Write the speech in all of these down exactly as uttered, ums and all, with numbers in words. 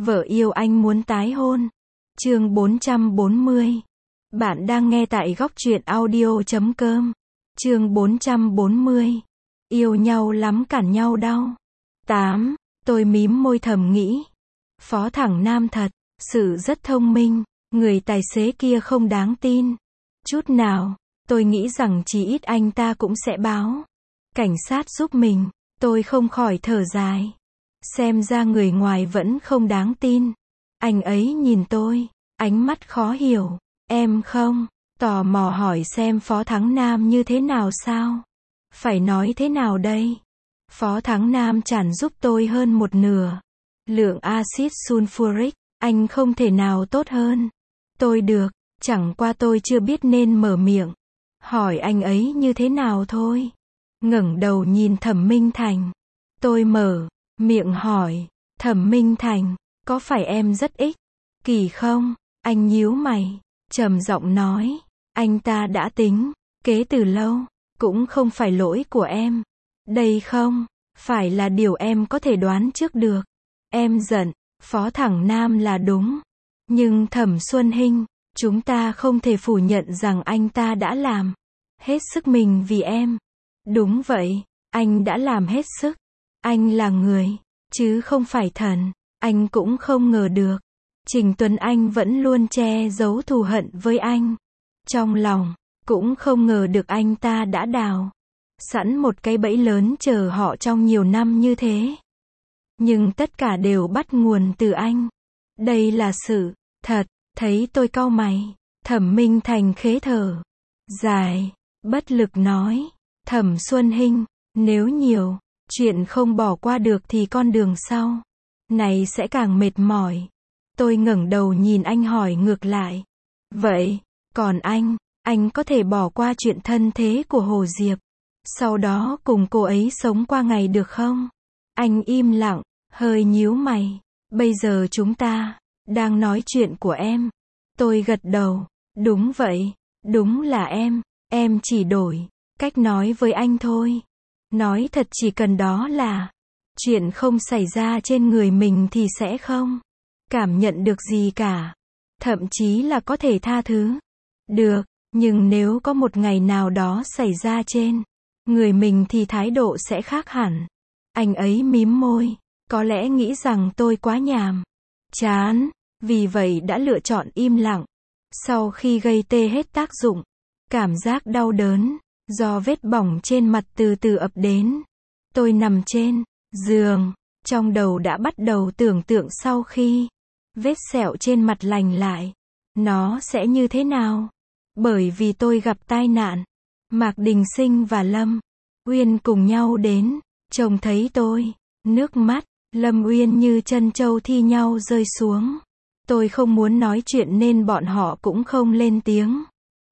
Vợ yêu anh muốn tái hôn. Chương bốn trăm bốn mươi. Bạn đang nghe tại góc truyện audio chấm com. Chương bốn trăm bốn mươi. Yêu nhau lắm cản nhau đau. tám. Tôi mím môi thầm nghĩ. Phó thẳng Nam thật sự rất thông minh, người tài xế kia không đáng tin chút nào. Tôi nghĩ rằng chỉ ít anh ta cũng sẽ báo cảnh sát giúp mình. Tôi không khỏi thở dài. Xem ra người ngoài vẫn không đáng tin. Anh ấy nhìn tôi, ánh mắt khó hiểu. Em không? Tò mò hỏi xem Phó Thắng Nam như thế nào sao? Phải nói thế nào đây? Phó Thắng Nam tràn giúp tôi hơn một nửa lượng axit sulfuric, anh không thể nào tốt hơn. Tôi được, chẳng qua tôi chưa biết nên mở miệng hỏi anh ấy như thế nào thôi. Ngẩng đầu nhìn Thẩm Minh Thành. Tôi mở miệng hỏi, Thẩm Minh Thành, có phải em rất ích kỷ không? Anh nhíu mày, trầm giọng nói, anh ta đã tính kế từ lâu, cũng không phải lỗi của em. Đây không phải là điều em có thể đoán trước được. Em giận Phó Thẳng Nam là đúng, nhưng Thẩm Xuân Hinh, chúng ta không thể phủ nhận rằng anh ta đã làm hết sức mình vì em. Đúng vậy, anh đã làm hết sức. Anh là người, chứ không phải thần. Anh cũng không ngờ được Trình Tuấn Anh vẫn luôn che giấu thù hận với anh trong lòng. Cũng không ngờ được anh ta đã đào sẵn một cái bẫy lớn chờ họ trong nhiều năm như thế. Nhưng tất cả đều bắt nguồn từ anh. Đây là sự thật. Thấy tôi cau mày, Thẩm Minh Thành khế thở dài, bất lực nói, Thẩm Xuân Hinh, nếu nhiều chuyện không bỏ qua được thì con đường sau này sẽ càng mệt mỏi. Tôi ngẩng đầu nhìn anh hỏi ngược lại, vậy còn anh, anh có thể bỏ qua chuyện thân thế của Hồ Diệp, sau đó cùng cô ấy sống qua ngày được không? Anh im lặng, hơi nhíu mày. Bây giờ chúng ta đang nói chuyện của em. Tôi gật đầu, đúng vậy, đúng là em. Em chỉ đổi cách nói với anh thôi. Nói thật chỉ cần đó là chuyện không xảy ra trên người mình thì sẽ không cảm nhận được gì cả. Thậm chí là có thể tha thứ được. Nhưng nếu có một ngày nào đó xảy ra trên người mình thì thái độ sẽ khác hẳn. Anh ấy mím môi, có lẽ nghĩ rằng tôi quá nhàm chán, vì vậy đã lựa chọn im lặng. Sau khi gây tê hết tác dụng, cảm giác đau đớn do vết bỏng trên mặt từ từ ập đến. Tôi nằm trên giường, trong đầu đã bắt đầu tưởng tượng sau khi vết sẹo trên mặt lành lại, nó sẽ như thế nào. Bởi vì tôi gặp tai nạn, Mạc Đình Sinh và Lâm Uyên cùng nhau đến, trông thấy tôi, nước mắt Lâm Uyên như chân trâu thi nhau rơi xuống. Tôi không muốn nói chuyện nên bọn họ cũng không lên tiếng.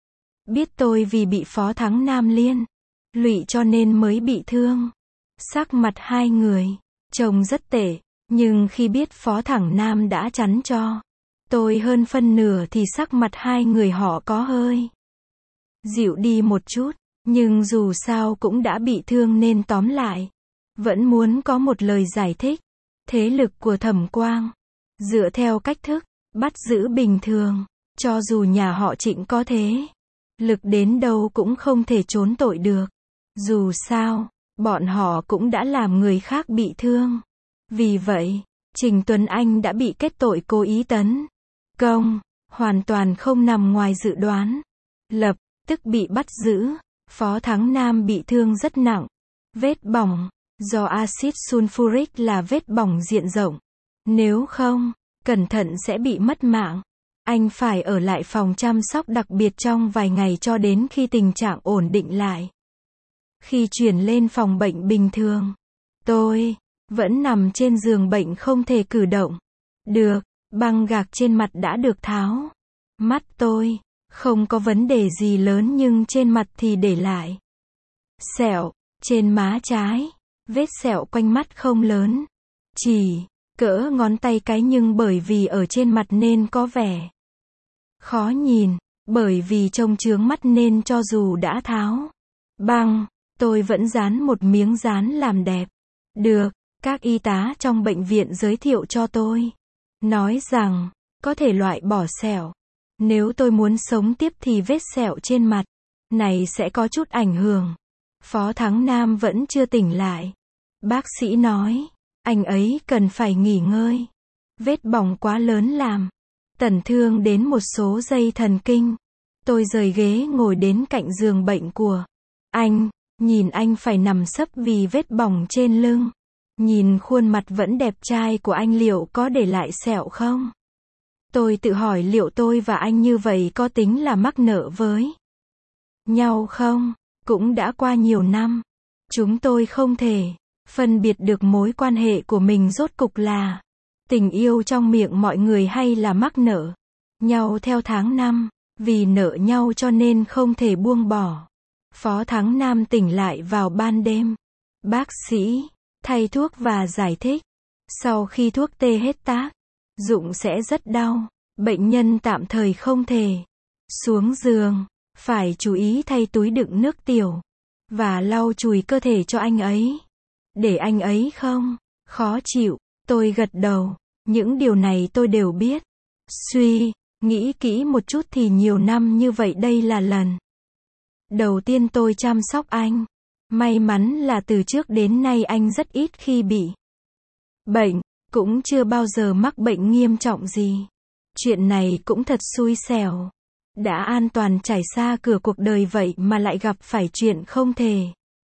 Biết tôi vì bị Phó Thắng Nam liên lụy cho nên mới bị thương. Sắc mặt hai người trông rất tệ, nhưng khi biết Phó Thẳng Nam đã chắn cho tôi hơn phân nửa thì sắc mặt hai người họ có hơi dịu đi một chút. Nhưng dù sao cũng đã bị thương nên tóm lại vẫn muốn có một lời giải thích. Thế lực của Thẩm Quang dựa theo cách thức bắt giữ bình thường, cho dù nhà họ Trịnh có thế lực đến đâu cũng không thể trốn tội được. Dù sao bọn họ cũng đã làm người khác bị thương. Vì vậy Trình Tuấn Anh đã bị kết tội cố ý tấn công, hoàn toàn không nằm ngoài dự đoán. Lập tức bị bắt giữ. Phó Thắng Nam bị thương rất nặng. Vết bỏng do axit sulfuric là vết bỏng diện rộng. Nếu không cẩn thận sẽ bị mất mạng. Anh phải ở lại phòng chăm sóc đặc biệt trong vài ngày cho đến khi tình trạng ổn định lại. Khi chuyển lên phòng bệnh bình thường, tôi vẫn nằm trên giường bệnh không thể cử động được. Băng gạc trên mặt đã được tháo. Mắt tôi không có vấn đề gì lớn nhưng trên mặt thì để lại sẹo. Trên má trái, vết sẹo quanh mắt không lớn, chỉ cỡ ngón tay cái, nhưng bởi vì ở trên mặt nên có vẻ khó nhìn. Bởi vì trông chướng mắt nên cho dù đã tháo băng, tôi vẫn dán một miếng dán làm đẹp. Được các y tá trong bệnh viện giới thiệu cho tôi. nói rằng, có thể loại bỏ sẹo. Nếu tôi muốn sống tiếp thì vết sẹo trên mặt này sẽ có chút ảnh hưởng. Phó Thắng Nam vẫn chưa tỉnh lại. Bác sĩ nói, anh ấy cần phải nghỉ ngơi. Vết bỏng quá lớn làm tổn thương đến một số dây thần kinh. Tôi rời ghế ngồi đến cạnh giường bệnh của anh, nhìn anh phải nằm sấp vì vết bỏng trên lưng. Nhìn khuôn mặt vẫn đẹp trai của anh liệu có để lại sẹo không? Tôi tự hỏi liệu tôi và anh như vậy có tính là mắc nợ với nhau không? Cũng đã qua nhiều năm. Chúng tôi không thể phân biệt được mối quan hệ của mình rốt cục là tình yêu trong miệng mọi người hay là mắc nợ nhau theo tháng năm. Vì nợ nhau cho nên không thể buông bỏ. Phó Thắng Nam tỉnh lại vào ban đêm. Bác sĩ thay thuốc và giải thích. Sau khi thuốc tê hết tác dụng sẽ rất đau. Bệnh nhân tạm thời không thể xuống giường. Phải chú ý thay túi đựng nước tiểu và lau chùi cơ thể cho anh ấy. Để anh ấy không khó chịu. Tôi gật đầu. Những điều này tôi đều biết. Suy nghĩ kỹ một chút thì nhiều năm như vậy đây là lần đầu tiên tôi chăm sóc anh. May mắn là từ trước đến nay anh rất ít khi bị bệnh, cũng chưa bao giờ mắc bệnh nghiêm trọng gì. Chuyện này cũng thật xui xẻo. Đã an toàn trải xa cửa cuộc đời vậy mà lại gặp phải chuyện không thể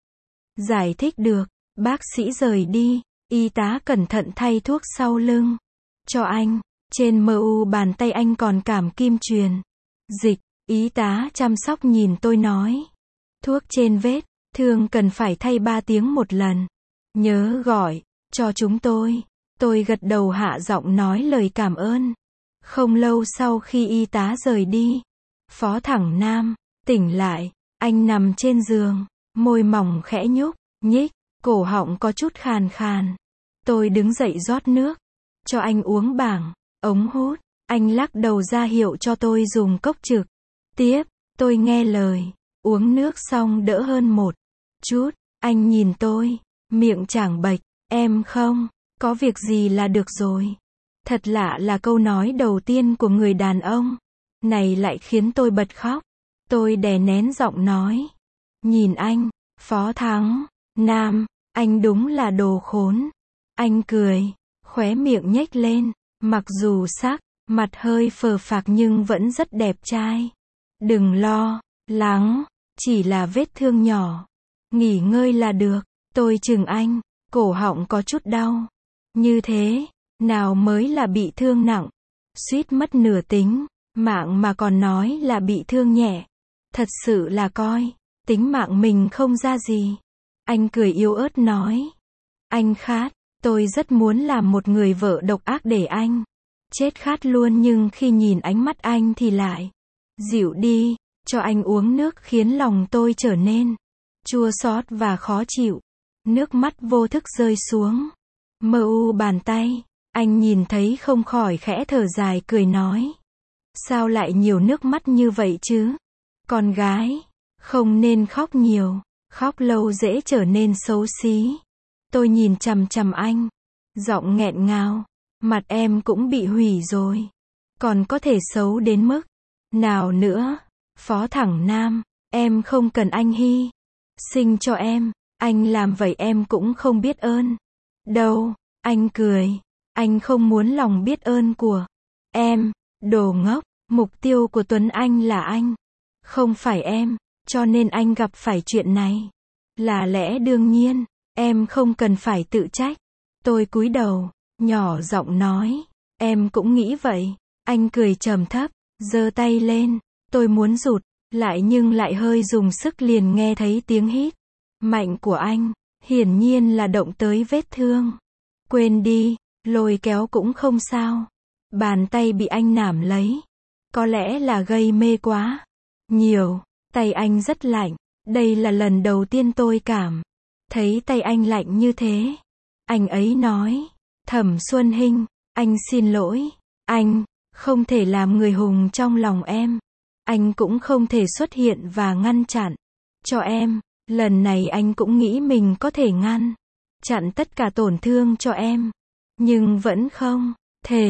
giải thích được. Bác sĩ rời đi, y tá cẩn thận thay thuốc sau lưng cho anh. Trên mờ u bàn tay anh còn cảm kim truyền dịch. Y tá chăm sóc nhìn tôi nói, thuốc trên vết thương cần phải thay ba tiếng một lần. Nhớ gọi cho chúng tôi. Tôi gật đầu hạ giọng nói lời cảm ơn. Không lâu sau khi y tá rời đi, Phó Thắng Nam tỉnh lại. Anh nằm trên giường, môi mỏng khẽ nhúc nhích, cổ họng có chút khàn khàn. Tôi đứng dậy rót nước cho anh uống bằng ống hút. Anh lắc đầu ra hiệu cho tôi dùng cốc trực tiếp. Tôi nghe lời, uống nước xong đỡ hơn một chút. Anh nhìn tôi, miệng chảng bệch, em không có việc gì là được rồi. Thật lạ là câu nói đầu tiên của người đàn ông này lại khiến tôi bật khóc. Tôi đè nén giọng nói, nhìn anh, Phó Thắng Nam, anh đúng là đồ khốn. Anh cười, khóe miệng nhếch lên, mặc dù sắc mặt hơi phờ phạc nhưng vẫn rất đẹp trai. Đừng lo lắng, chỉ là vết thương nhỏ, nghỉ ngơi là được. Tôi chừng anh, cổ họng có chút đau. Như thế nào mới là bị thương nặng? Suýt mất nửa tính mạng mà còn nói là bị thương nhẹ. Thật sự là coi tính mạng mình không ra gì. Anh cười yếu ớt nói, anh khát. Tôi rất muốn làm một người vợ độc ác để anh chết khát luôn, nhưng khi nhìn ánh mắt anh thì lại dịu đi. Cho anh uống nước khiến lòng tôi trở nên chua xót và khó chịu. Nước mắt vô thức rơi xuống mờ u bàn tay. Anh nhìn thấy không khỏi khẽ thở dài cười nói, sao lại nhiều nước mắt như vậy chứ? Con gái không nên khóc nhiều, khóc lâu dễ trở nên xấu xí. Tôi nhìn chằm chằm anh, giọng nghẹn ngào, mặt em cũng bị hủy rồi, còn có thể xấu đến mức nào nữa? Phó Thắng Nam, em không cần anh hy sinh cho em, anh làm vậy em cũng không biết ơn đâu. Anh cười, anh không muốn lòng biết ơn của em. Đồ ngốc, mục tiêu của Tuấn Anh là anh, không phải em, cho nên anh gặp phải chuyện này là lẽ đương nhiên. Em không cần phải tự trách. Tôi cúi đầu, nhỏ giọng nói, em cũng nghĩ vậy. Anh cười trầm thấp, giơ tay lên. Tôi muốn rụt lại nhưng lại hơi dùng sức, liền nghe thấy tiếng hít mạnh của anh. Hiển nhiên là động tới vết thương. Quên đi, lôi kéo cũng không sao. Bàn tay bị anh nắm lấy, có lẽ là gây mê quá nhiều. Tay anh rất lạnh. Đây là lần đầu tiên tôi cảm thấy tay anh lạnh như thế. Anh ấy nói, Thẩm Xuân Hinh, anh xin lỗi. Anh không thể làm người hùng trong lòng em. Anh cũng không thể xuất hiện và ngăn chặn cho em. Lần này anh cũng nghĩ mình có thể ngăn chặn tất cả tổn thương cho em, nhưng vẫn không thể.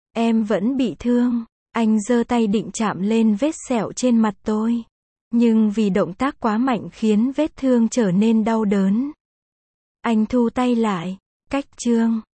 Em vẫn bị thương. Anh giơ tay định chạm lên vết sẹo trên mặt tôi. Nhưng vì động tác quá mạnh khiến vết thương trở nên đau đớn. Anh thu tay lại. Cách chương